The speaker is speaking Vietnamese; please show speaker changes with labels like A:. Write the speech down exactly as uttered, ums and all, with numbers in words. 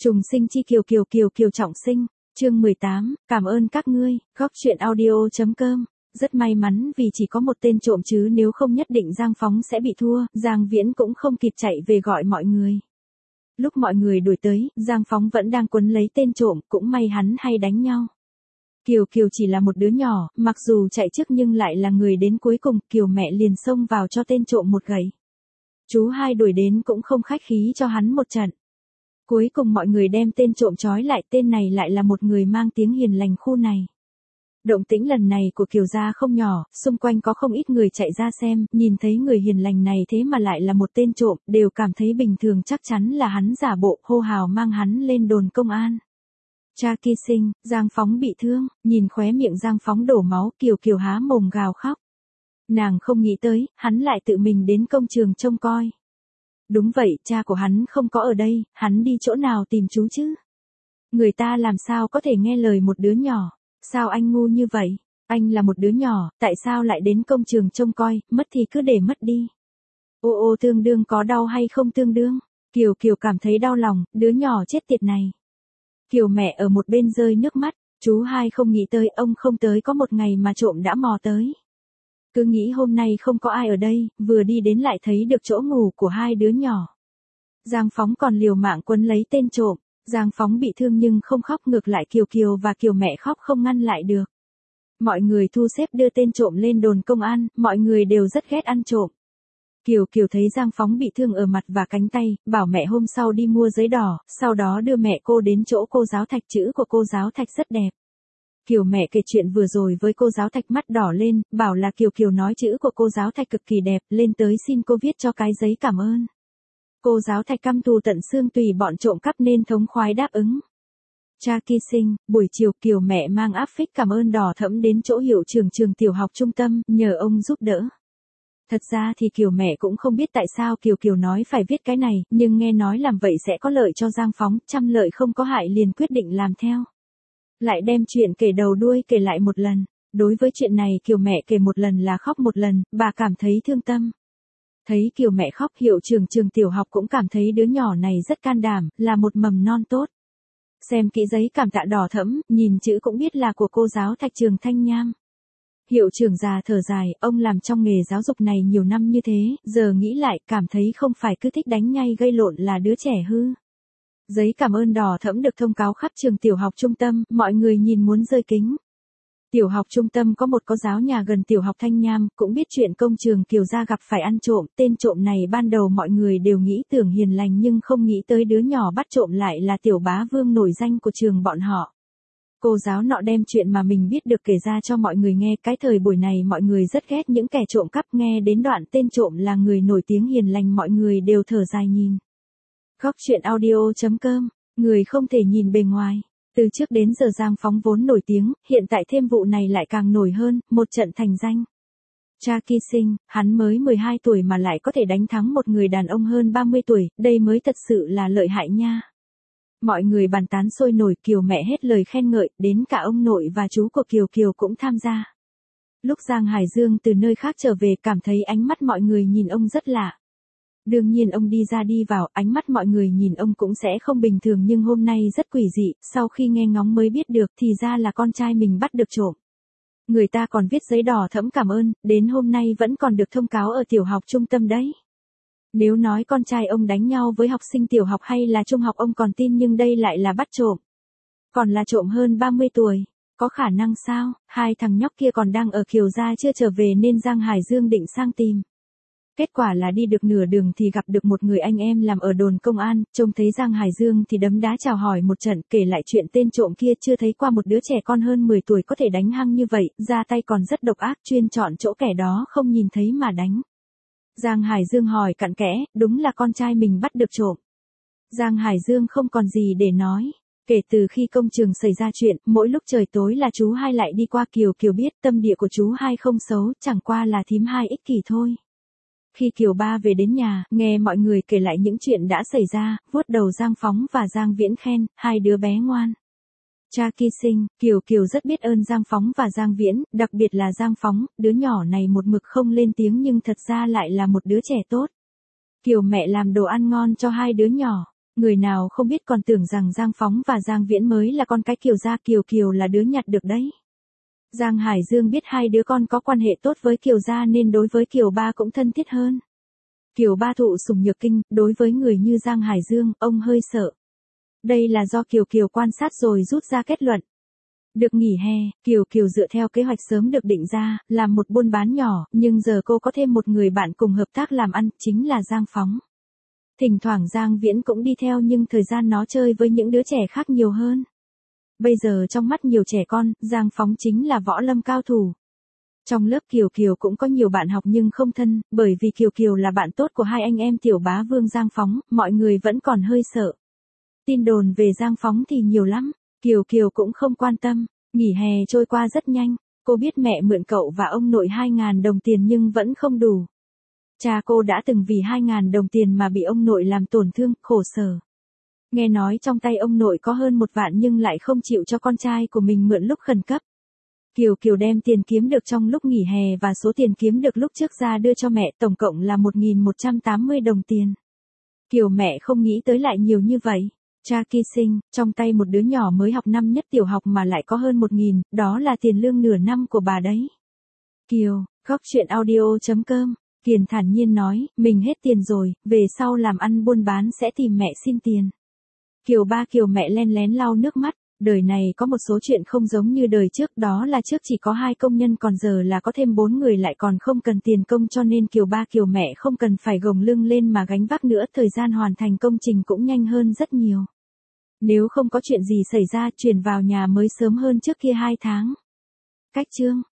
A: Trùng sinh chi kiều kiều kiều kiều trọng sinh, chương mười tám, cảm ơn các ngươi, góc truyện audio.com. Rất may mắn vì chỉ có một tên trộm chứ nếu không nhất định Giang Phóng sẽ bị thua, Giang Viễn cũng không kịp chạy về gọi mọi người. Lúc mọi người đuổi tới, Giang Phóng vẫn đang quấn lấy tên trộm, cũng may hắn hay đánh nhau. Kiều Kiều chỉ là một đứa nhỏ, mặc dù chạy trước nhưng lại là người đến cuối cùng, Kiều mẹ liền xông vào cho tên trộm một gậy. Chú hai đuổi đến cũng không khách khí cho hắn một trận. Cuối cùng mọi người đem tên trộm trói lại, tên này lại là một người mang tiếng hiền lành khu này. Động tĩnh lần này của Kiều gia không nhỏ, xung quanh có không ít người chạy ra xem, nhìn thấy người hiền lành này thế mà lại là một tên trộm, đều cảm thấy bình thường, chắc chắn là hắn giả bộ, hô hào mang hắn lên đồn công an. Cha Ki Sinh, Giang Phóng bị thương, nhìn khóe miệng Giang Phóng đổ máu, Kiều Kiều há mồm gào khóc. Nàng không nghĩ tới, hắn lại tự mình đến công trường trông coi. Đúng vậy, cha của hắn không có ở đây, hắn đi chỗ nào tìm chú chứ? Người ta làm sao có thể nghe lời một đứa nhỏ? Sao anh ngu như vậy? Anh là một đứa nhỏ, tại sao lại đến công trường trông coi, mất thì cứ để mất đi. Ô ô tương đương có đau hay không tương đương? Kiều Kiều cảm thấy đau lòng, đứa nhỏ chết tiệt này. Kiều mẹ ở một bên rơi nước mắt, chú hai không nghĩ tới ông không tới có một ngày mà trộm đã mò tới. Cứ nghĩ hôm nay không có ai ở đây, vừa đi đến lại thấy được chỗ ngủ của hai đứa nhỏ. Giang Phóng còn liều mạng quấn lấy tên trộm, Giang Phóng bị thương nhưng không khóc, ngược lại Kiều Kiều và Kiều mẹ khóc không ngăn lại được. Mọi người thu xếp đưa tên trộm lên đồn công an, mọi người đều rất ghét ăn trộm. Kiều Kiều thấy Giang Phóng bị thương ở mặt và cánh tay, bảo mẹ hôm sau đi mua giấy đỏ, sau đó đưa mẹ cô đến chỗ cô giáo Thạch, chữ của cô giáo Thạch rất đẹp. Kiều mẹ kể chuyện vừa rồi với cô giáo Thạch, mắt đỏ lên, bảo là Kiều Kiều nói chữ của cô giáo Thạch cực kỳ đẹp, lên tới xin cô viết cho cái giấy cảm ơn. Cô giáo Thạch căm thù tận xương, tùy bọn trộm cắp nên thống khoái đáp ứng. Cha Ki Sinh, buổi chiều Kiều mẹ mang áp phích cảm ơn đỏ thẫm đến chỗ hiệu trưởng trường tiểu học trung tâm, nhờ ông giúp đỡ. Thật ra thì Kiều mẹ cũng không biết tại sao Kiều Kiều nói phải viết cái này, nhưng nghe nói làm vậy sẽ có lợi cho Giang Phóng, trăm lợi không có hại liền quyết định làm theo. Lại đem chuyện kể đầu đuôi kể lại một lần. Đối với chuyện này Kiều mẹ kể một lần là khóc một lần, bà cảm thấy thương tâm. Thấy Kiều mẹ khóc, hiệu trưởng trường tiểu học cũng cảm thấy đứa nhỏ này rất can đảm, là một mầm non tốt. Xem kỹ giấy cảm tạ đỏ thẫm, nhìn chữ cũng biết là của cô giáo Thạch trường Thanh Nham. Hiệu trưởng già thở dài, ông làm trong nghề giáo dục này nhiều năm như thế, giờ nghĩ lại cảm thấy không phải cứ thích đánh nhây gây lộn là đứa trẻ hư. Giấy cảm ơn đỏ thẫm được thông cáo khắp trường tiểu học trung tâm, mọi người nhìn muốn rơi kính. Tiểu học trung tâm có một cô giáo nhà gần tiểu học Thanh Nham, cũng biết chuyện công trường Kiều gia gặp phải ăn trộm, tên trộm này ban đầu mọi người đều nghĩ tưởng hiền lành nhưng không nghĩ tới đứa nhỏ bắt trộm lại là tiểu bá vương nổi danh của trường bọn họ. Cô giáo nọ đem chuyện mà mình biết được kể ra cho mọi người nghe, cái thời buổi này mọi người rất ghét những kẻ trộm cắp, nghe đến đoạn tên trộm là người nổi tiếng hiền lành mọi người đều thở dài nhìn. Góc truyện audio.com, người không thể nhìn bề ngoài. Từ trước đến giờ Giang Phóng vốn nổi tiếng, hiện tại thêm vụ này lại càng nổi hơn, một trận thành danh. Cha Ki Sinh, hắn mới mười hai tuổi mà lại có thể đánh thắng một người đàn ông hơn ba mươi tuổi, đây mới thật sự là lợi hại nha. Mọi người bàn tán sôi nổi, Kiều mẹ hết lời khen ngợi, đến cả ông nội và chú của Kiều Kiều cũng tham gia. Lúc Giang Hải Dương từ nơi khác trở về cảm thấy ánh mắt mọi người nhìn ông rất lạ. Đương nhiên ông đi ra đi vào, ánh mắt mọi người nhìn ông cũng sẽ không bình thường, nhưng hôm nay rất quỷ dị, sau khi nghe ngóng mới biết được thì ra là con trai mình bắt được trộm. Người ta còn viết giấy đỏ thẫm cảm ơn, đến hôm nay vẫn còn được thông cáo ở tiểu học trung tâm đấy. Nếu nói con trai ông đánh nhau với học sinh tiểu học hay là trung học ông còn tin, nhưng đây lại là bắt trộm. Còn là trộm hơn ba mươi tuổi, có khả năng sao? Hai thằng nhóc kia còn đang ở Kiều gia chưa trở về nên Giang Hải Dương định sang tìm. Kết quả là đi được nửa đường thì gặp được một người anh em làm ở đồn công an, trông thấy Giang Hải Dương thì đấm đá chào hỏi một trận, kể lại chuyện tên trộm kia chưa thấy qua một đứa trẻ con hơn mười tuổi có thể đánh hăng như vậy, ra tay còn rất độc ác, chuyên chọn chỗ kẻ đó không nhìn thấy mà đánh. Giang Hải Dương hỏi cặn kẽ, đúng là con trai mình bắt được trộm. Giang Hải Dương không còn gì để nói. Kể từ khi công trường xảy ra chuyện, mỗi lúc trời tối là chú hai lại đi qua Kiều Kiều biết tâm địa của chú hai không xấu, chẳng qua là thím hai ích kỷ thôi. Khi Kiều ba về đến nhà, nghe mọi người kể lại những chuyện đã xảy ra, vuốt đầu Giang Phóng và Giang Viễn khen, hai đứa bé ngoan. Cha Ki Sinh, Kiều Kiều rất biết ơn Giang Phóng và Giang Viễn, đặc biệt là Giang Phóng, đứa nhỏ này một mực không lên tiếng nhưng thật ra lại là một đứa trẻ tốt. Kiều mẹ làm đồ ăn ngon cho hai đứa nhỏ. Người nào không biết còn tưởng rằng Giang Phóng và Giang Viễn mới là con cái Kiều gia, Kiều Kiều là đứa nhặt được đấy. Giang Hải Dương biết hai đứa con có quan hệ tốt với Kiều gia nên đối với Kiều ba cũng thân thiết hơn. Kiều ba thụ sủng nhược kinh, đối với người như Giang Hải Dương, ông hơi sợ. Đây là do Kiều Kiều quan sát rồi rút ra kết luận. Được nghỉ hè, Kiều Kiều dựa theo kế hoạch sớm được định ra, làm một buôn bán nhỏ, nhưng giờ cô có thêm một người bạn cùng hợp tác làm ăn, chính là Giang Phóng. Thỉnh thoảng Giang Viễn cũng đi theo nhưng thời gian nó chơi với những đứa trẻ khác nhiều hơn. Bây giờ trong mắt nhiều trẻ con, Giang Phóng chính là võ lâm cao thủ. Trong lớp Kiều Kiều cũng có nhiều bạn học nhưng không thân, bởi vì Kiều Kiều là bạn tốt của hai anh em Tiểu Bá Vương Giang Phóng, mọi người vẫn còn hơi sợ. Tin đồn về Giang Phóng thì nhiều lắm, Kiều Kiều cũng không quan tâm, nghỉ hè trôi qua rất nhanh, cô biết mẹ mượn cậu và ông nội hai ngàn đồng tiền nhưng vẫn không đủ. Cha cô đã từng vì hai ngàn đồng tiền mà bị ông nội làm tổn thương, khổ sở. Nghe nói trong tay ông nội có hơn một vạn nhưng lại không chịu cho con trai của mình mượn lúc khẩn cấp. Kiều Kiều đem tiền kiếm được trong lúc nghỉ hè và số tiền kiếm được lúc trước ra đưa cho mẹ, tổng cộng là một nghìn một trăm tám mươi đồng tiền. Kiều mẹ không nghĩ tới lại nhiều như vậy. Cha kỳ sinh, trong tay một đứa nhỏ mới học năm nhất tiểu học mà lại có hơn một nghìn, đó là tiền lương nửa năm của bà đấy. Kiều, góc chuyện audio chấm com, Kiền thản nhiên nói, mình hết tiền rồi, về sau làm ăn buôn bán sẽ tìm mẹ xin tiền. Kiều ba Kiều mẹ len lén lau nước mắt, đời này có một số chuyện không giống như đời trước, đó là trước chỉ có hai công nhân còn giờ là có thêm bốn người lại còn không cần tiền công cho nên Kiều ba Kiều mẹ không cần phải gồng lưng lên mà gánh vác nữa, thời gian hoàn thành công trình cũng nhanh hơn rất nhiều. Nếu không có chuyện gì xảy ra, chuyển vào nhà mới sớm hơn trước kia hai tháng. Cách chương